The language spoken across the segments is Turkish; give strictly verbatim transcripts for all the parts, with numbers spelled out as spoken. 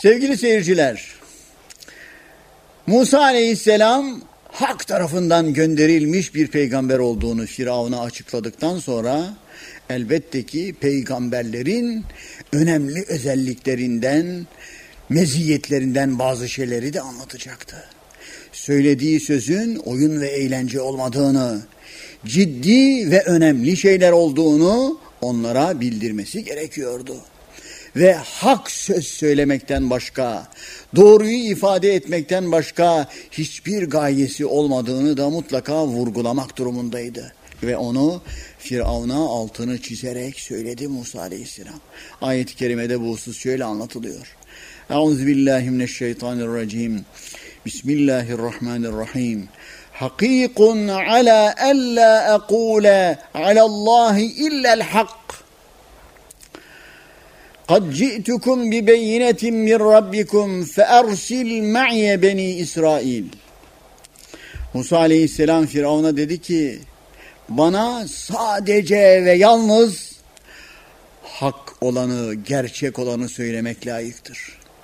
Sevgili seyirciler, Musa aleyhisselam Hak tarafından gönderilmiş bir peygamber olduğunu Firavun'a açıkladıktan sonra elbette ki peygamberlerin önemli özelliklerinden, meziyetlerinden bazı şeyleri de anlatacaktı. Söylediği sözün oyun ve eğlence olmadığını, ciddi ve önemli şeyler olduğunu onlara bildirmesi gerekiyordu. Ve hak söz söylemekten başka, doğruyu ifade etmekten başka hiçbir gayesi olmadığını da mutlaka vurgulamak durumundaydı. Ve onu Firavun'a altını çizerek söyledi Musa aleyhisselam. Ayet-i kerimede bu husus şöyle anlatılıyor. Euzubillahimineşşeytanirracim. Bismillahirrahmanirrahim. Hakikun ala alla aqule alallahi illel hak. قَدْ جِئْتُكُمْ بِبَيِّنَةٍ مِّنْ رَبِّكُمْ فَأَرْسِلْ مَعِيَ بَنِي İsrail. Musa aleyhisselam Firavun'a dedi ki, bana sadece ve yalnız hak olanı, gerçek olanı söylemek layıktır.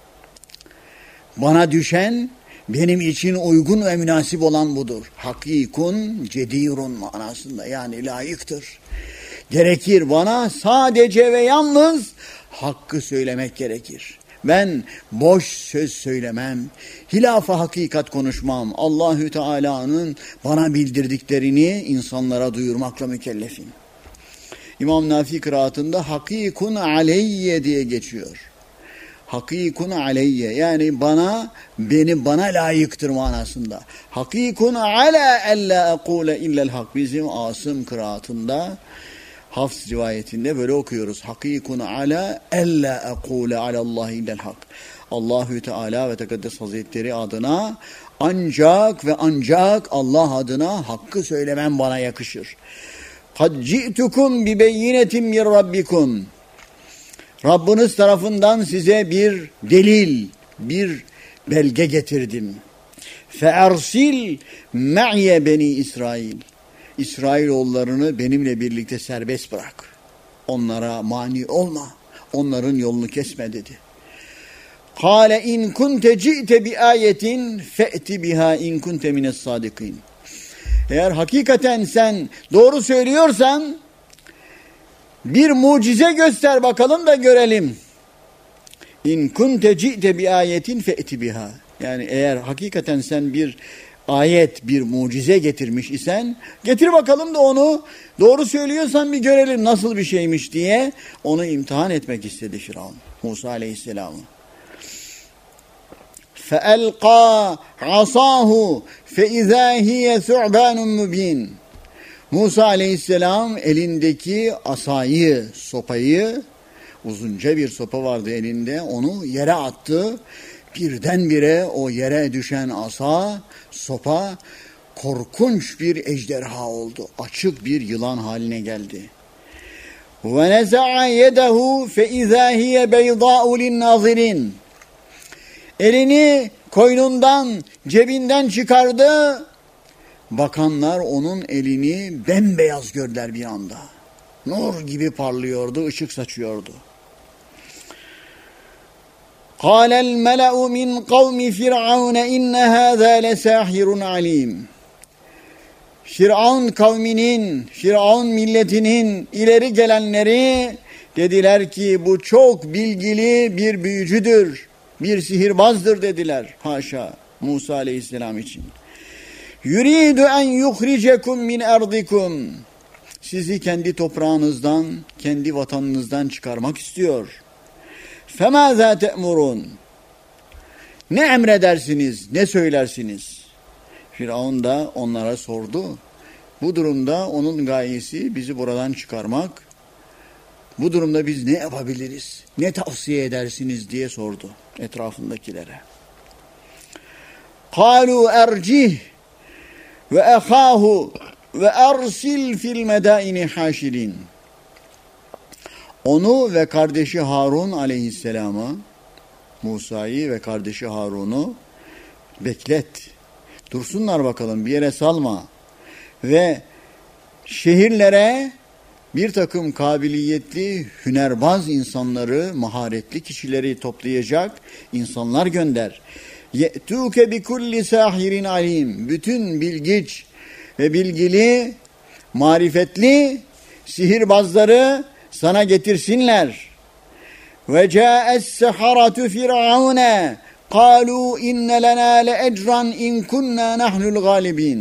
Bana düşen, benim için uygun ve münasip olan budur. Hakikun, cedirun manasında, yani layıktır. Gerekir, bana sadece ve yalnız hakkı söylemek gerekir. Ben boş söz söylemem, hilaf-ı hakikat konuşmam. Allahü Teala'nın bana bildirdiklerini insanlara duyurmakla mükellefim. İmam Nafi kıraatında hakikun aleyye diye geçiyor. Hakikun aleyye, yani bana, beni bana layıktır manasında. Hakikun ala ella aqule illel hak. Bizim Asım kıraatında, Hafs rivayetinde böyle okuyoruz. Hakikun ala ella aqule alallahi illel hak. Allahü Teala ve Tekaddes Hazretleri adına ancak ve ancak Allah adına hakkı söylemem bana yakışır. Kad ci'tukum bi beyinetin min rabbikum. Rabbiniz tarafından size bir delil, bir belge getirdim. Fe ersil ma'iye beni İsrail. İsrailoğullarını benimle birlikte serbest bırak. Onlara mani olma. Onların yolunu kesme dedi. Kâle in kunte ci'te bi ayetin fe'ti biha in kunte mines sadikin. Eğer hakikaten sen doğru söylüyorsan bir mucize göster bakalım da görelim. İn kunte ci'te bi ayetin fe'ti biha. Yani eğer hakikaten sen bir ayet, bir mucize getirmiş isen getir bakalım da onu doğru söylüyorsan bir görelim nasıl bir şeymiş diye onu imtihan etmek istedi Firavun Musa aleyhisselamı. فَأَلْقَى عَصَاهُ فَاِذَا هِيَ ثُعْبَانٌ مُب۪ينٌ. Musa aleyhisselam elindeki asayı, sopayı, uzunca bir sopa vardı elinde, onu yere attı. Birdenbire o yere düşen asa, sopa korkunç bir ejderha oldu. Açık bir yılan haline geldi. وَنَزَعَ يَدَهُ فَاِذَا هِيَ بَيْضَاءُ لِلنَّاظِرِينَ. Elini koynundan, cebinden çıkardı. Bakanlar onun elini bembeyaz gördüler bir anda. Nur gibi parlıyordu, ışık saçıyordu. قال الملأ من قوم فرعون إن هذا لساحر عليم. Firavun kavminin, Firavun milletinin ileri gelenleri dediler ki bu çok bilgili bir büyücüdür, bir sihirbazdır dediler. Haşa Musa aleyhisselam için. Yuridu en yukhricekum min ardikum. Sizi kendi toprağınızdan, kendi vatanınızdan çıkarmak istiyor. فَمَاذَا تَأْمُرُونَ. Ne emredersiniz, ne söylersiniz? Firavun da onlara sordu. Bu durumda onun gayesi bizi buradan çıkarmak. Bu durumda biz ne yapabiliriz? Ne tavsiye edersiniz diye sordu etrafındakilere. قَالُوا اَرْجِهِ وَاَخَاهُ وَاَرْسِلْ فِي الْمَدَائِنِ حَاشِرِينَ. Onu ve kardeşi Harun aleyhisselamı, Musa'yı ve kardeşi Harun'u beklet. Dursunlar bakalım, bir yere salma. Ve şehirlere bir takım kabiliyetli, hünerbaz insanları, maharetli kişileri toplayacak insanlar gönder. Ye'tûke bi kulli sahirin alim. Bütün bilgiç ve bilgili, marifetli sihirbazları sana getirsinler. Ve câ'es-seharatu firavune kâlû inne lenâ le'ecran in kunnâ nahnul gâlibîn.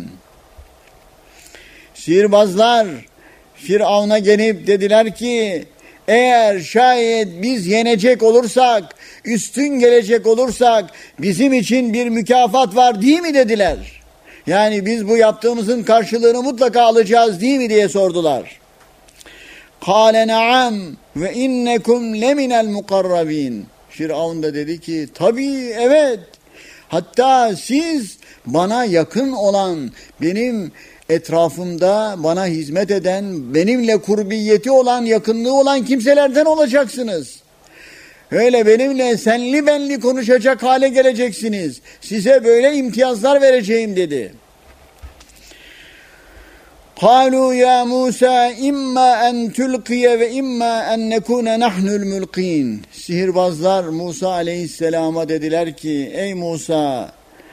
Sihirbazlar Firavun'a gelip dediler ki, eğer şayet biz yenecek olursak, üstün gelecek olursak bizim için bir mükafat var değil mi dediler. Yani biz bu yaptığımızın karşılığını mutlaka alacağız değil mi diye sordular. Kâle naam ve innekum leminel mukarrabin. Firavun da dedi ki tabii evet, hatta siz bana yakın olan, benim etrafımda bana hizmet eden, benimle kurbiyeti olan, yakınlığı olan kimselerden olacaksınız. Öyle benimle senli benli konuşacak hale geleceksiniz. Size böyle imtiyazlar vereceğim dedi. قَالُوا يَا مُوسَى اِمَّا اَنْ تُلْقِيَ وَاِمَّا اَنْ نَكُونَ نَحْنُ الْمُلْقِينَ. Sihirbazlar Musa aleyhisselama dediler ki, ey Musa,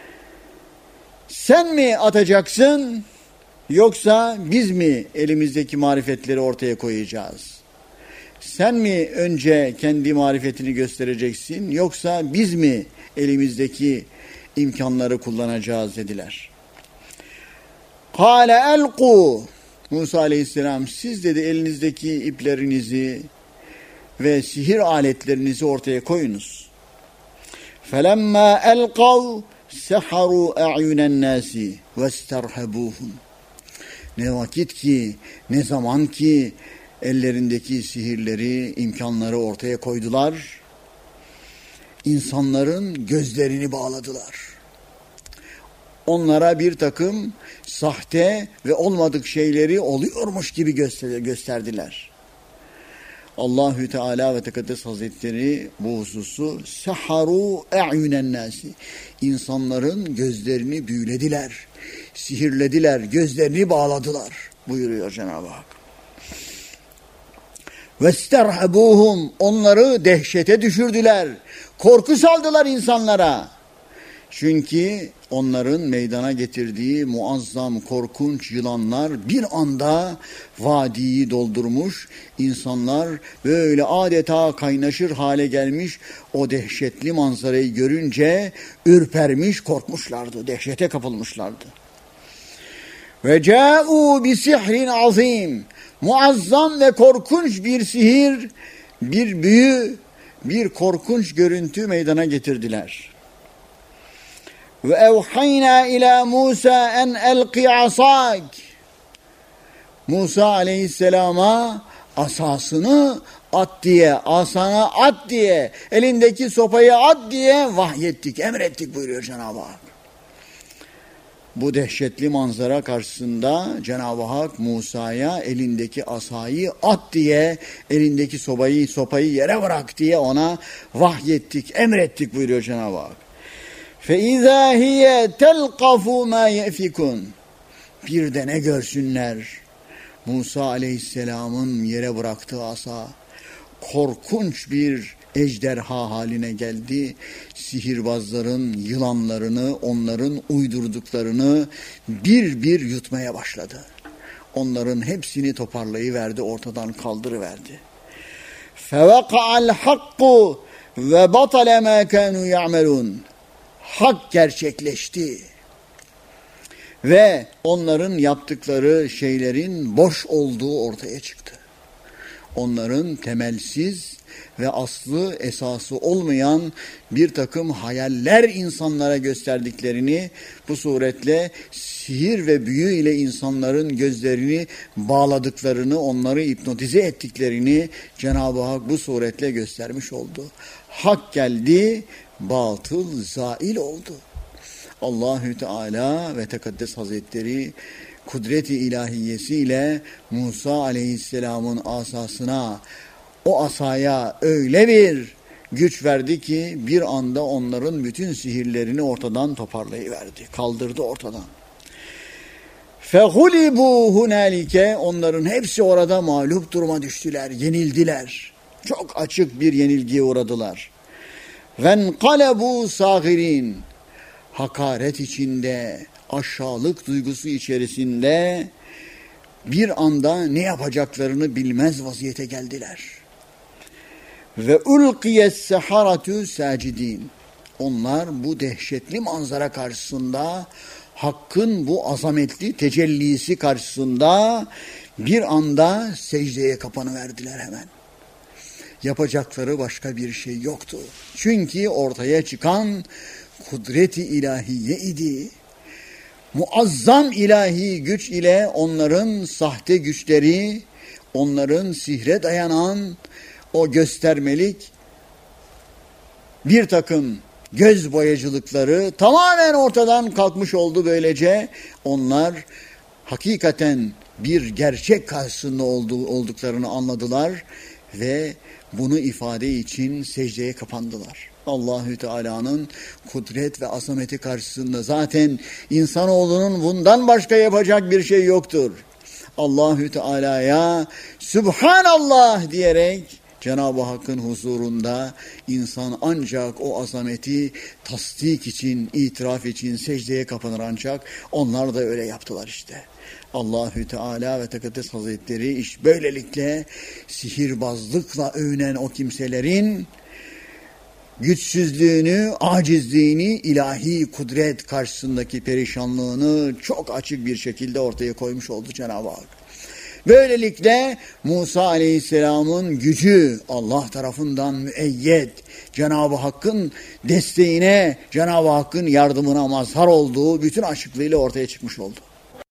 sen mi atacaksın yoksa biz mi elimizdeki marifetleri ortaya koyacağız? Sen mi önce kendi marifetini göstereceksin yoksa biz mi elimizdeki imkanları kullanacağız dediler. Kâle elqû. Musa aleyhisselam siz dedi elinizdeki iplerinizi ve sihir aletlerinizi ortaya koyunuz. Felemmâ elqav seharû e'yunen nâsi vesterhebûhum. Ne vakit ki, ne zaman ki ellerindeki sihirleri, imkanları ortaya koydular, insanların gözlerini bağladılar. Onlara bir takım sahte ve olmadık şeyleri oluyormuş gibi gösterdiler. Allahü Teala ve Tekaddes Hazretleri bu hususu seharu e'yunen nasi, insanların gözlerini büyülediler, sihirlediler, gözlerini bağladılar buyuruyor Cenab-ı Hak. Vesterhabuhum, onları dehşete düşürdüler, korku saldılar insanlara. Çünkü onların meydana getirdiği muazzam korkunç yılanlar bir anda vadiyi doldurmuş, insanlar böyle adeta kaynaşır hale gelmiş, o dehşetli manzarayı görünce ürpermiş, korkmuşlardı, dehşete kapılmışlardı. Ve câ'û bi sihrin azîm, muazzam ve korkunç bir sihir, bir büyü, bir korkunç görüntü meydana getirdiler. Ve evhayna ila Musa en elqi asak. Musa aleyhisselama asasını at diye, asana at diye, elindeki sopayı at diye vahyettik, emrettik buyuruyor Cenab-ı Hak. Bu dehşetli manzara karşısında Cenab-ı Hak Musa'ya elindeki asayı at diye, elindeki sopayı, sopayı yere bırak diye ona vahyettik, emrettik buyuruyor Cenab-ı Hak. فَاِذَا هِيَ تَلْقَفُ مَا يَفِكُونَ. Bir de ne görsünler? Musa aleyhisselamın yere bıraktığı asa korkunç bir ejderha haline geldi. Sihirbazların yılanlarını, onların uydurduklarını bir bir yutmaya başladı. Onların hepsini toparlayıverdi, ortadan kaldırıverdi. فَوَقَعَ الْحَقُّ وَبَطَلَ مَا كَانُوا يَعْمَلُونَ. Hak gerçekleşti ve onların yaptıkları şeylerin boş olduğu ortaya çıktı. Onların temelsiz ve aslı esası olmayan bir takım hayaller insanlara gösterdiklerini, bu suretle sihir ve büyü ile insanların gözlerini bağladıklarını, onları hipnotize ettiklerini Cenab-ı Hak bu suretle göstermiş oldu. Hak geldi, batıl zail oldu. Allahü Teala ve Tekaddes Hazretleri kudret-i ilahiyesiyle Musa aleyhisselamın asasına, o asaya öyle bir güç verdi ki bir anda onların bütün sihirlerini ortadan toparlayıverdi, kaldırdı ortadan. فَغُلِبُوا هُنَالِكَ Onların hepsi orada mağlup duruma düştüler, yenildiler. Çok açık bir yenilgiye uğradılar. وَنْقَلَبُوا صَاغِرِينَ Hakaret içinde, aşağılık duygusu içerisinde bir anda ne yapacaklarını bilmez vaziyete geldiler. Ve ulqiyes saharatu sacidin. Onlar bu dehşetli manzara karşısında, Hakk'ın bu azametli tecellisi karşısında bir anda secdeye kapanıverdiler hemen. Yapacakları başka bir şey yoktu. Çünkü ortaya çıkan kudret-i ilahiye idi. Muazzam ilahi güç ile onların sahte güçleri, onların sihre dayanan o göstermelik bir takım göz boyacılıkları tamamen ortadan kalkmış oldu böylece. Onlar hakikaten bir gerçek karşısında olduğu, olduklarını anladılar ve bunu ifade için secdeye kapandılar. Allahü Teala'nın kudret ve azameti karşısında zaten insanoğlunun bundan başka yapacak bir şey yoktur. Allahü Teala'ya Sübhanallah diyerek Cenab-ı Hakk'ın huzurunda insan ancak o azameti tasdik için, itiraf için secdeye kapanır ancak. Onlar da öyle yaptılar işte. Allahü Teala ve Tekaddes Hazretleri iş böylelikle sihirbazlıkla övünen o kimselerin güçsüzlüğünü, acizliğini, ilahi kudret karşısındaki perişanlığını çok açık bir şekilde ortaya koymuş oldu Cenab-ı Hak. Böylelikle Musa Aleyhisselam'ın gücü Allah tarafından müeyyed, Cenab-ı Hakk'ın desteğine, Cenab-ı Hakk'ın yardımına mazhar olduğu bütün açıklığıyla ortaya çıkmış oldu.